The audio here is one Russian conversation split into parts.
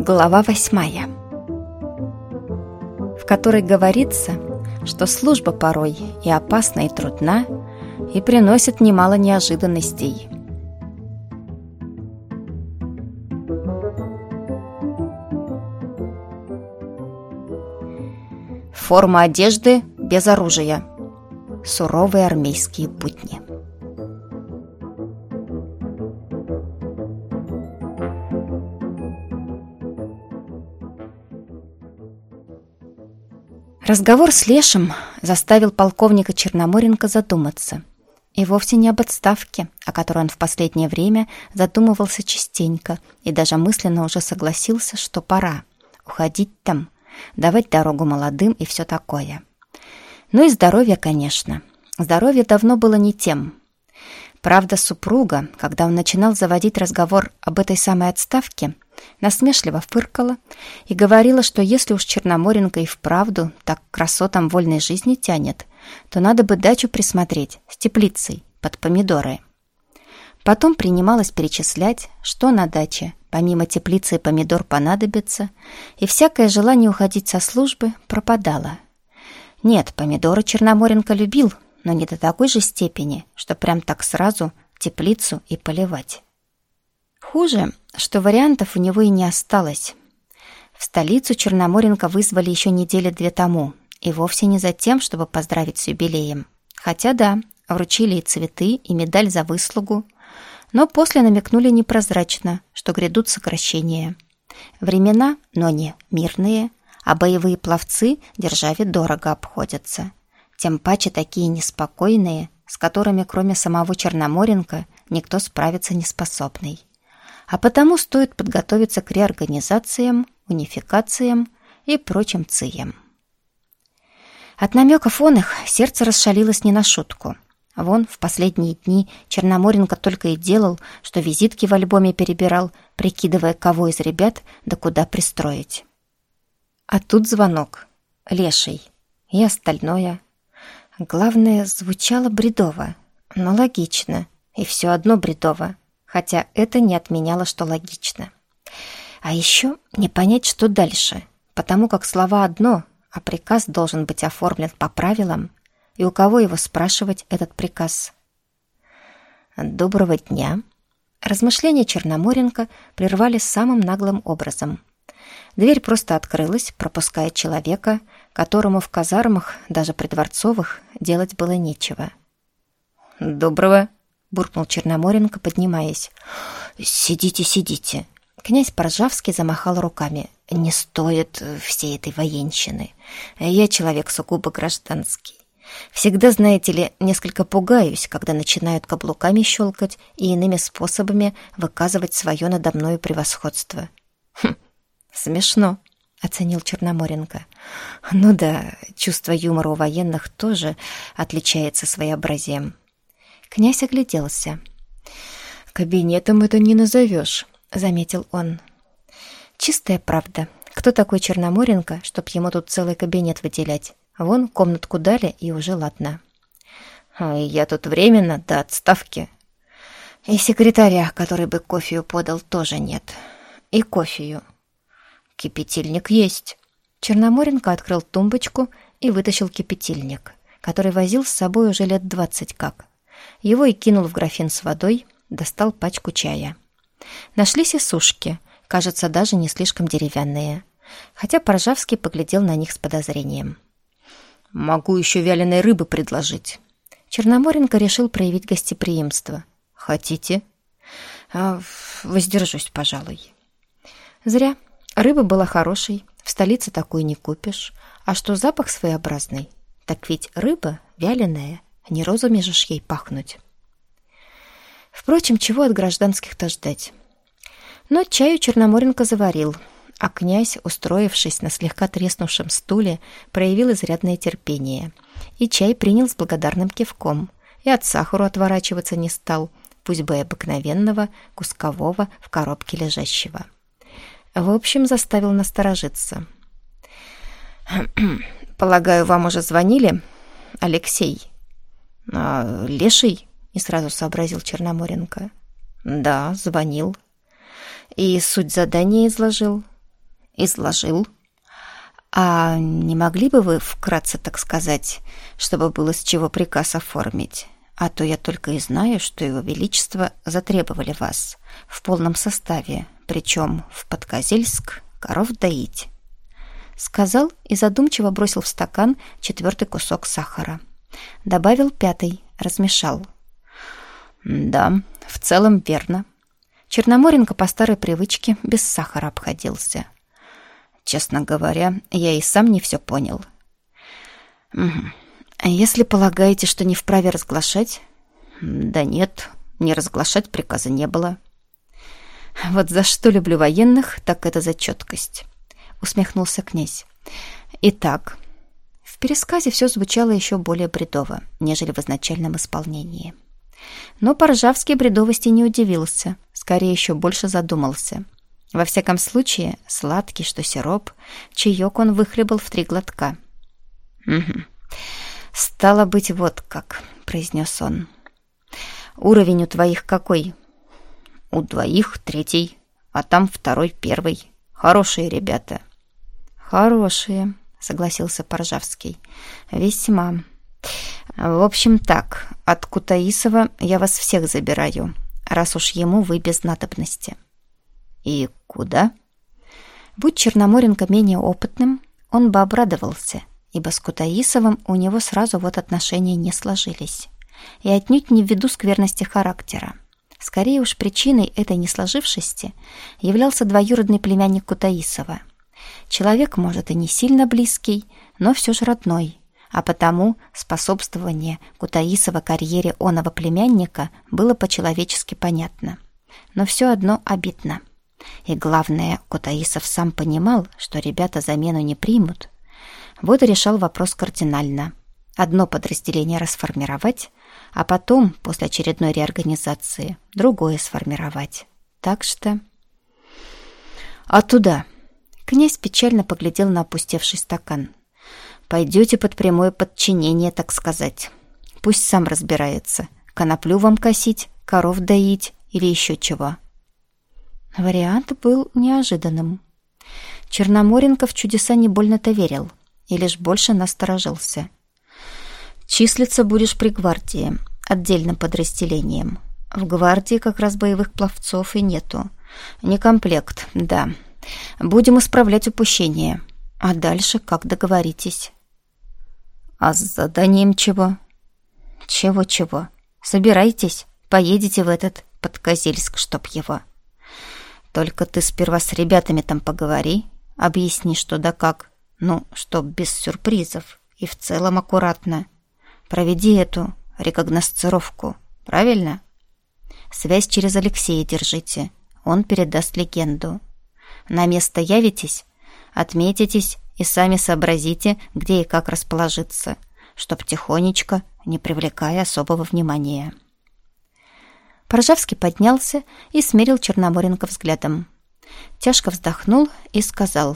Глава 8, в которой говорится, что служба порой и опасна, и трудна, и приносит немало неожиданностей. Форма одежды без оружия. Суровые армейские будни. Разговор с Лешим заставил полковника Черноморенко задуматься. И вовсе не об отставке, о которой он в последнее время задумывался частенько и даже мысленно уже согласился, что пора уходить там, давать дорогу молодым и все такое. Ну и здоровье, конечно. Здоровье давно было не тем. Правда, супруга, когда он начинал заводить разговор об этой самой отставке, насмешливо фыркала и говорила, что если уж Черноморенко и вправду так к красотам вольной жизни тянет, то надо бы дачу присмотреть с теплицей под помидоры. Потом принималась перечислять, что на даче помимо теплицы и помидор понадобится, и всякое желание уходить со службы пропадало. Нет, помидоры Черноморенко любил, но не до такой же степени, что прям так сразу теплицу и поливать. Хуже, что вариантов у него и не осталось. В столицу Черноморенко вызвали еще недели 2 тому, и вовсе не за тем, чтобы поздравить с юбилеем. Хотя да, вручили и цветы, и медаль за выслугу, но после намекнули непрозрачно, что грядут сокращения. Времена, но не мирные, а боевые пловцы державе дорого обходятся. Тем паче такие неспокойные, с которыми кроме самого Черноморенко никто справиться не способный. А потому стоит подготовиться к реорганизациям, унификациям и прочим циям. От намеков он их сердце расшалилось не на шутку. Вон в последние дни Черноморенко только и делал, что визитки в альбоме перебирал, прикидывая, кого из ребят да куда пристроить. А тут звонок. Леший. И остальное. Главное, звучало бредово, но логично. И все одно бредово. Хотя это не отменяло, что логично. А еще не понять, что дальше, потому как слова одно, а приказ должен быть оформлен по правилам, и у кого его спрашивать этот приказ? «Доброго дня!» Размышления Черноморенко прервали самым наглым образом. Дверь просто открылась, пропуская человека, которому в казармах, даже придворцовых, делать было нечего. «Доброго!» — буркнул Черноморенко, поднимаясь. «Сидите, сидите!» Князь Поржавский замахал руками. «Не стоит всей этой военщины. Я человек сугубо гражданский. Всегда, знаете ли, несколько пугаюсь, когда начинают каблуками щелкать и иными способами выказывать свое надо мною превосходство». «Смешно», — оценил Черноморенко. «Ну да, чувство юмора у военных тоже отличается своеобразием». Князь огляделся. «Кабинетом это не назовешь», — заметил он. «Чистая правда. Кто такой Черноморенко, чтоб ему тут целый кабинет выделять? Вон комнатку дали, и уже ладно». «Я тут временно, до отставки. И секретаря, который бы кофею подал, тоже нет. И кофею. Кипятильник есть». Черноморенко открыл тумбочку и вытащил кипятильник, который возил с собой уже лет 20 как. Его и кинул в графин с водой, достал пачку чая. Нашлись и сушки, кажется, даже не слишком деревянные, хотя Поржавский поглядел на них с подозрением. «Могу еще вяленой рыбы предложить». Черноморенко решил проявить гостеприимство. «Хотите?» «Воздержусь, пожалуй». Зря. Рыба была хорошей, в столице такой не купишь. А что запах своеобразный? Так ведь рыба вяленая, не розами же ж ей пахнуть. Впрочем, чего от гражданских-то ждать? Но чаю Черноморенко заварил, а князь, устроившись на слегка треснувшем стуле, проявил изрядное терпение. И чай принял с благодарным кивком, и от сахару отворачиваться не стал, пусть бы и обыкновенного, кускового, в коробке лежащего. В общем, заставил насторожиться. «Полагаю, вам уже звонили, Алексей?» «Леший?» — не сразу сообразил Черноморенко. «Да, звонил. И суть задания изложил?» Изложил. А не могли бы вы вкратце, так сказать, чтобы было с чего приказ оформить? А то я только и знаю, что Его Величество затребовали вас в полном составе, причем в Подкозельск коров доить. Сказал и задумчиво бросил в стакан 4-й кусок сахара. Добавил 5-й, размешал. Да, в целом верно. Черноморенко по старой привычке без сахара обходился. Честно говоря, я и сам не все понял. Если полагаете, что не вправе разглашать? Да нет, не разглашать приказа не было. Вот за что люблю военных, так это за четкость. Усмехнулся князь. Итак, в пересказе все звучало еще более бредово, нежели в изначальном исполнении. Но Поржавский бредовости не удивился, скорее еще больше задумался. Во всяком случае, сладкий, что сироп, чаек он выхлебал в 3 глотка. «Стало быть, вот как», — произнес он. «Уровень у твоих какой?» «У 2 3, а там 2 1. Хорошие ребята». «Хорошие», — согласился Поржавский. «Весьма. В общем так, от Кутаисова я вас всех забираю, раз уж ему вы без надобности». «И куда?» Будь Черноморенко менее опытным, он бы обрадовался, ибо с Кутаисовым у него сразу вот отношения не сложились. И отнюдь не ввиду скверности характера. Скорее уж причиной этой несложившести являлся двоюродный племянник Кутаисова. Человек, может, и не сильно близкий, но все же родной, а потому способствование Кутаисова карьере оного племянника было по-человечески понятно. Но все одно обидно. И главное, Кутаисов сам понимал, что ребята замену не примут. Вот и решал вопрос кардинально. Одно подразделение расформировать, а потом, после очередной реорганизации, другое сформировать. Так что... «А туда?» Князь печально поглядел на опустевший стакан. «Пойдете под прямое подчинение, так сказать. Пусть сам разбирается. Коноплю вам косить, коров доить или еще чего». Вариант был неожиданным. Черноморенко в чудеса не больно-то верил и лишь больше насторожился. «Числиться будешь при гвардии, отдельным подразделением. В гвардии как раз боевых пловцов и нету. Не комплект, да. Будем исправлять упущения. А дальше как договоритесь?» «А с заданием чего?» «Чего-чего? Собирайтесь, поедете в этот Подкозельск, чтоб его. Только ты сперва с ребятами там поговори, объясни, что да как. Ну, чтоб без сюрпризов и в целом аккуратно. Проведи эту рекогносцировку, правильно? Связь через Алексея держите, он передаст легенду. На место явитесь, отметитесь и сами сообразите, где и как расположиться, чтоб тихонечко, не привлекая особого внимания». Поржавский поднялся и смерил Черноморенко взглядом. Тяжко вздохнул и сказал: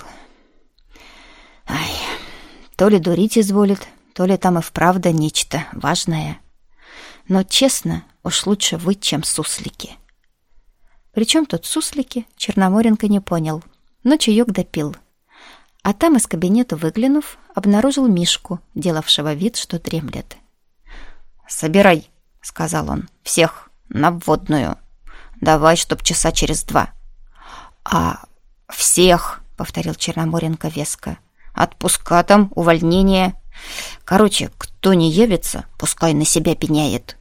«Ай, то ли дурить изволит, то ли там и вправду нечто важное. Но, честно, уж лучше вы, чем суслики». Причем тут суслики, Черноморенко не понял, но чаек допил. А там из кабинета выглянув, обнаружил Мишку, делавшего вид, что дремлет. «Собирай», — сказал он, — «всех на вводную. Давай, чтоб часа через 2. «А всех», — повторил Черноморенко веско, — «отпуска там, увольнение. Короче, кто не явится, пускай на себя пеняет».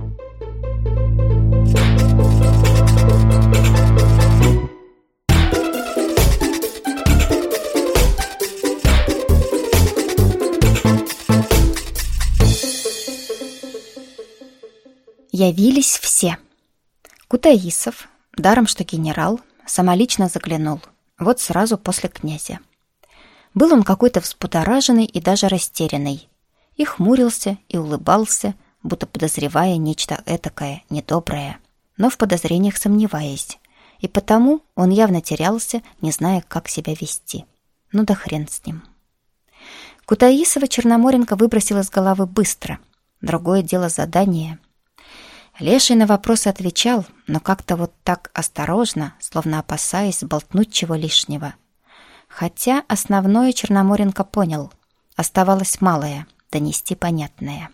Явились все. Кутаисов, даром что генерал, самолично заглянул, вот сразу после князя. Был он какой-то взбудораженный и даже растерянный. И хмурился, и улыбался, будто подозревая нечто этакое, недоброе, но в подозрениях сомневаясь. И потому он явно терялся, не зная, как себя вести. Ну да хрен с ним. Кутаисова Черноморенко выбросил из головы быстро. Другое дело задание. Леший на вопросы отвечал, но как-то вот так осторожно, словно опасаясь сболтнуть чего лишнего. Хотя основное Черноморенко понял. Оставалось малое — донести понятное.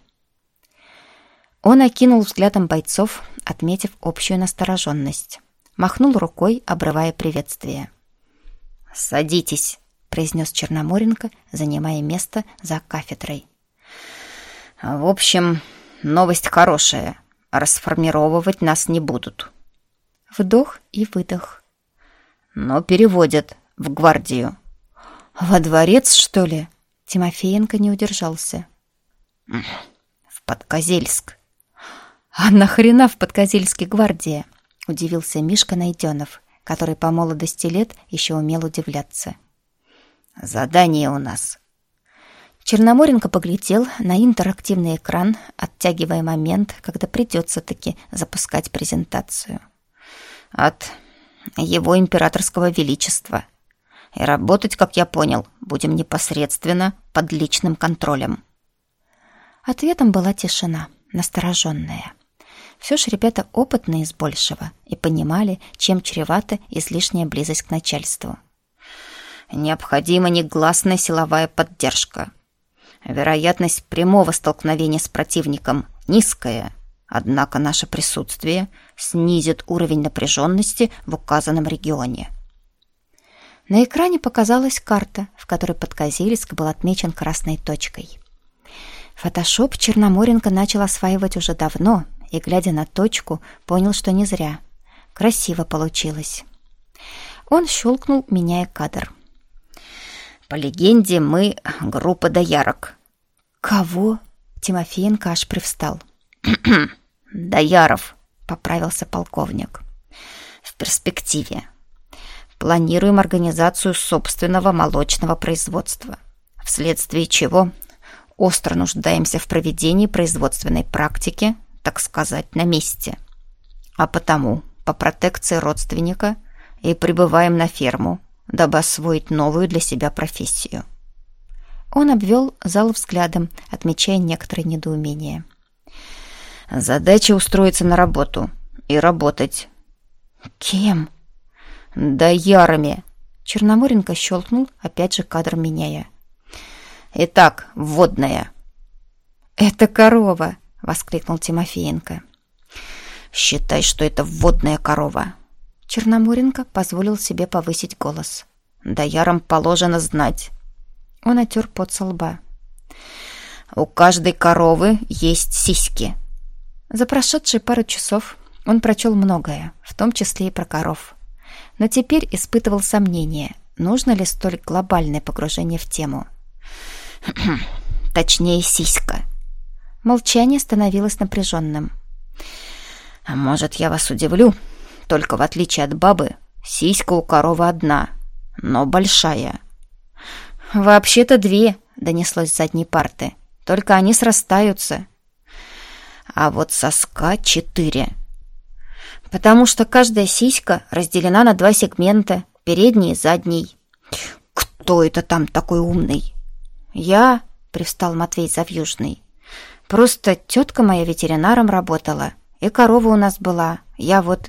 Он окинул взглядом бойцов, отметив общую настороженность. Махнул рукой, обрывая приветствие. «Садитесь», — произнес Черноморенко, занимая место за кафедрой. «В общем, новость хорошая. Расформировывать нас не будут». Вдох и выдох. «Но переводят в гвардию». «Во дворец, что ли?» Тимофеенко не удержался. «В Подкозельск». «А нахрена в Подкозельске гвардия?» Удивился Мишка Найденов, который по молодости лет еще умел удивляться. «Задание у нас». Черноморенко поглядел на интерактивный экран, оттягивая момент, когда придется-таки запускать презентацию. «От его императорского величества. И работать, как я понял, будем непосредственно под личным контролем». Ответом была тишина, настороженная. Все ж ребята опытные с большего и понимали, чем чревата излишняя близость к начальству. «Необходима негласная силовая поддержка. Вероятность прямого столкновения с противником низкая, однако наше присутствие снизит уровень напряженности в указанном регионе». На экране показалась карта, в которой Подкозельск был отмечен красной точкой. Фотошоп Черноморенко начал осваивать уже давно и, глядя на точку, понял, что не зря. Красиво получилось. Он щелкнул, меняя кадр. «По легенде, мы группа доярок». «Кого?» Тимофеенко аж привстал. «Дояров», — поправился полковник. «В перспективе. Планируем организацию собственного молочного производства, вследствие чего остро нуждаемся в проведении производственной практики, так сказать, на месте. А потому, по протекции родственника, и прибываем на ферму, дабы освоить новую для себя профессию». Он обвел зал взглядом, отмечая некоторые недоумения. «Задача устроиться на работу и работать». «Кем?» «Доярами». Черноморенко щелкнул, опять же кадр меняя. «Итак, вводная». «Это корова!» — воскликнул Тимофеенко. «Считай, что это вводная корова». Черноморенко позволил себе повысить голос. «Доярам положено знать». Он отер пот со лба. «У каждой коровы есть сиськи». За прошедшие пару часов он прочел многое, в том числе и про коров. Но теперь испытывал сомнения, нужно ли столь глобальное погружение в тему. «Точнее, сиська». Молчание становилось напряженным. «А может, я вас удивлю? Только в отличие от бабы, сиська у коровы одна, но большая». «Вообще-то две», — донеслось с задней парты. «Только они срастаются». «А вот соска 4. Потому что каждая сиська разделена на 2 сегмента, передний и задний». «Кто это там такой умный?» «Я», — привстал Матвей Завьюжный. «Просто тетка моя ветеринаром работала, и корова у нас была. Я вот...»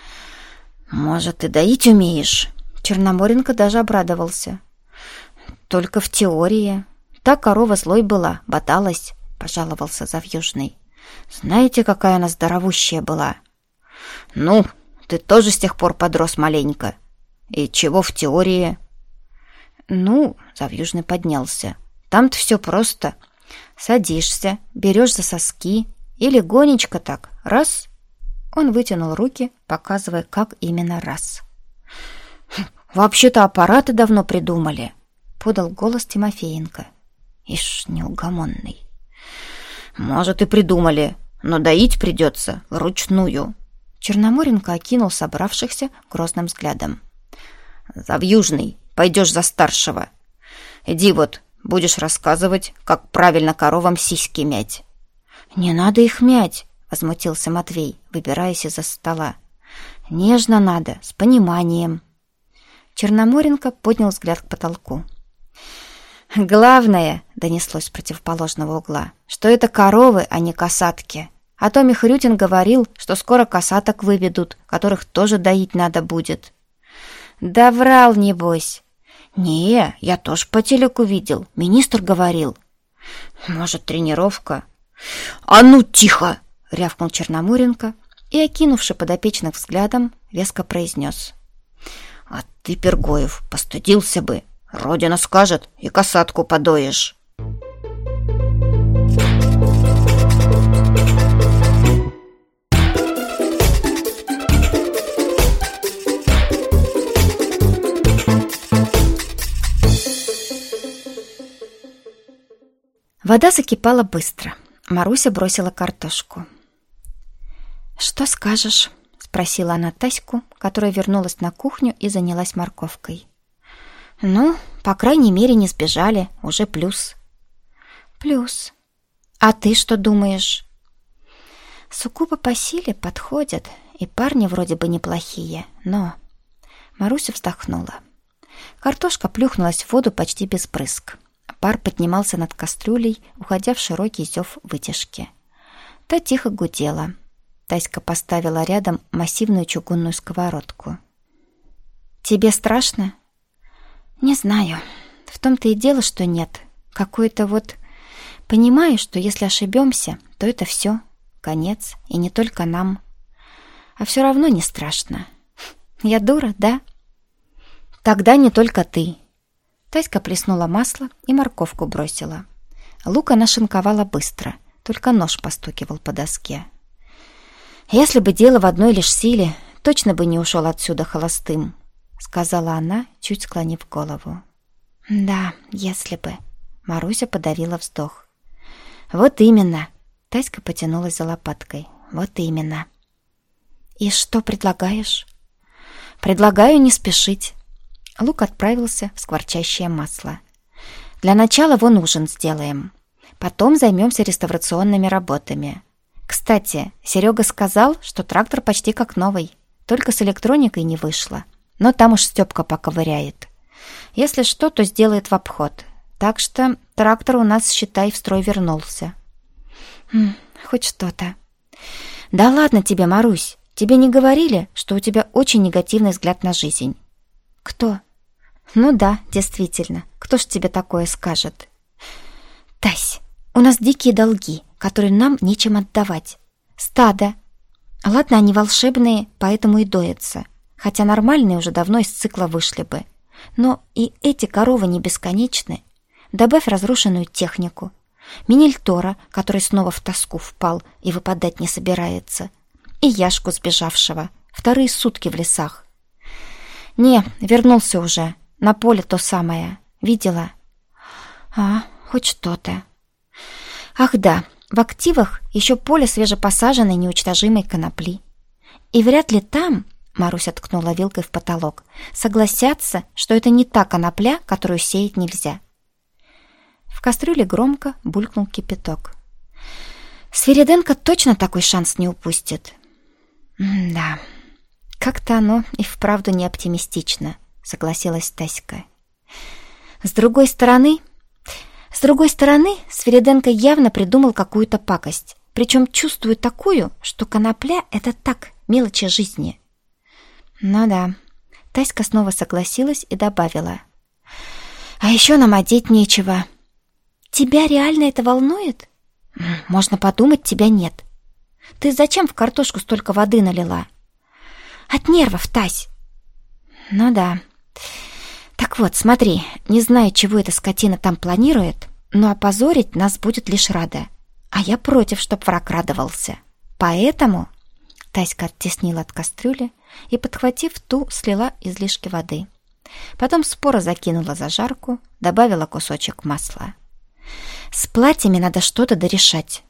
«Может, ты доить умеешь?» Черноморенко даже обрадовался. «Только в теории. Та корова злой была, боталась», — пожаловался Завьюжный. «Знаете, какая она здоровущая была?» «Ну, ты тоже с тех пор подрос маленько. И чего в теории?» «Ну», — Завьюжный поднялся, — «там-то все просто. Садишься, берешь за соски и легонечко так, раз». Он вытянул руки, показывая, как именно раз. «Вообще-то аппараты давно придумали», — подал голос Тимофеенко. «Ишь, неугомонный». «Может, и придумали, но доить придется вручную». Черноморенко окинул собравшихся грозным взглядом. «Завьюжный, пойдешь за старшего. Иди вот, будешь рассказывать, как правильно коровам сиськи мять». «Не надо их мять», — возмутился Матвей, выбираясь из-за стола. «Нежно надо, с пониманием». Черноморенко поднял взгляд к потолку. «Главное, — донеслось с противоположного угла, — что это коровы, а не косатки. А то Михрютин говорил, что скоро косаток выведут, которых тоже доить надо будет». «Да врал, небось». «Не, я тоже по телеку видел. Министр говорил». «Может, тренировка?» «А ну, тихо!» — рявкнул Черномыренко и, окинувши подопечных взглядом, веско произнес. «А ты, Пергоев, постыдился бы. Родина скажет, и касатку подоешь». Вода закипала быстро. Маруся бросила картошку. «Что скажешь?» — спросила она Таську, которая вернулась на кухню и занялась морковкой. «Ну, по крайней мере, не сбежали. Уже плюс». «Плюс. А ты что думаешь?» «Суккубы по силе подходят, и парни вроде бы неплохие, но...» Маруся вздохнула. Картошка плюхнулась в воду почти без брызг. Пар поднимался над кастрюлей, уходя в широкий зев вытяжки. Та тихо гудела. Таська поставила рядом массивную чугунную сковородку. «Тебе страшно?» «Не знаю. В том-то и дело, что нет. Какое-то вот... Понимаю, что если ошибемся, то это все. Конец. И не только нам. А все равно не страшно. Я дура, да?» «Тогда не только ты». Таська плеснула масло и морковку бросила. Лук она шинковала быстро, только нож постукивал по доске. «Если бы дело в одной лишь силе, точно бы не ушел отсюда холостым», — сказала она, чуть склонив голову. «Да, если бы...» — Маруся подавила вздох. «Вот именно!» — Таська потянулась за лопаткой. «Вот именно!» «И что предлагаешь?» «Предлагаю не спешить». Лук отправился в скворчащее масло. «Для начала вон ужин сделаем. Потом займемся реставрационными работами. Кстати, Серега сказал, что трактор почти как новый, только с электроникой не вышло. Но там уж Степка поковыряет. Если что, то сделает в обход. Так что трактор у нас, считай, в строй вернулся». «Хоть что-то». «Да ладно тебе, Марусь. Тебе не говорили, что у тебя очень негативный взгляд на жизнь?» «Кто?» «Ну да, действительно. Кто ж тебе такое скажет?» «Тась, у нас дикие долги, которые нам нечем отдавать. Стадо. Ладно, они волшебные, поэтому и доятся. Хотя нормальные уже давно из цикла вышли бы. Но и эти коровы не бесконечны. Добавь разрушенную технику. Минильтора, который снова в тоску впал и выпадать не собирается. И Яшку сбежавшего. Вторые сутки в лесах. Не, вернулся уже. На поле то самое. Видела? А, хоть что-то. Ах да, в активах еще поле свежепосаженной неуничтожимой конопли. И вряд ли там, Маруся ткнула вилкой в потолок, согласятся, что это не та конопля, которую сеять нельзя. В кастрюле громко булькнул кипяток. Свириденко точно такой шанс не упустит. Да, как-то оно и вправду не оптимистично, согласилась Таська. С другой стороны, Свириденко явно придумал какую-то пакость. Причем чувствую такую, что конопля — это так, мелочи жизни. Ну да, Таська снова согласилась и добавила. А еще нам одеть нечего. Тебя реально это волнует? Можно подумать, тебя нет. Ты зачем в картошку столько воды налила? От нервов, Тась. Ну да. Так вот, смотри, не знаю, чего эта скотина там планирует, но опозорить нас будет лишь рада. А я против, чтоб враг радовался. Поэтому... Таська оттеснила от кастрюли и, подхватив ту, слила излишки воды. Потом споро закинула зажарку, добавила кусочек масла. С платьями надо что-то дорешать.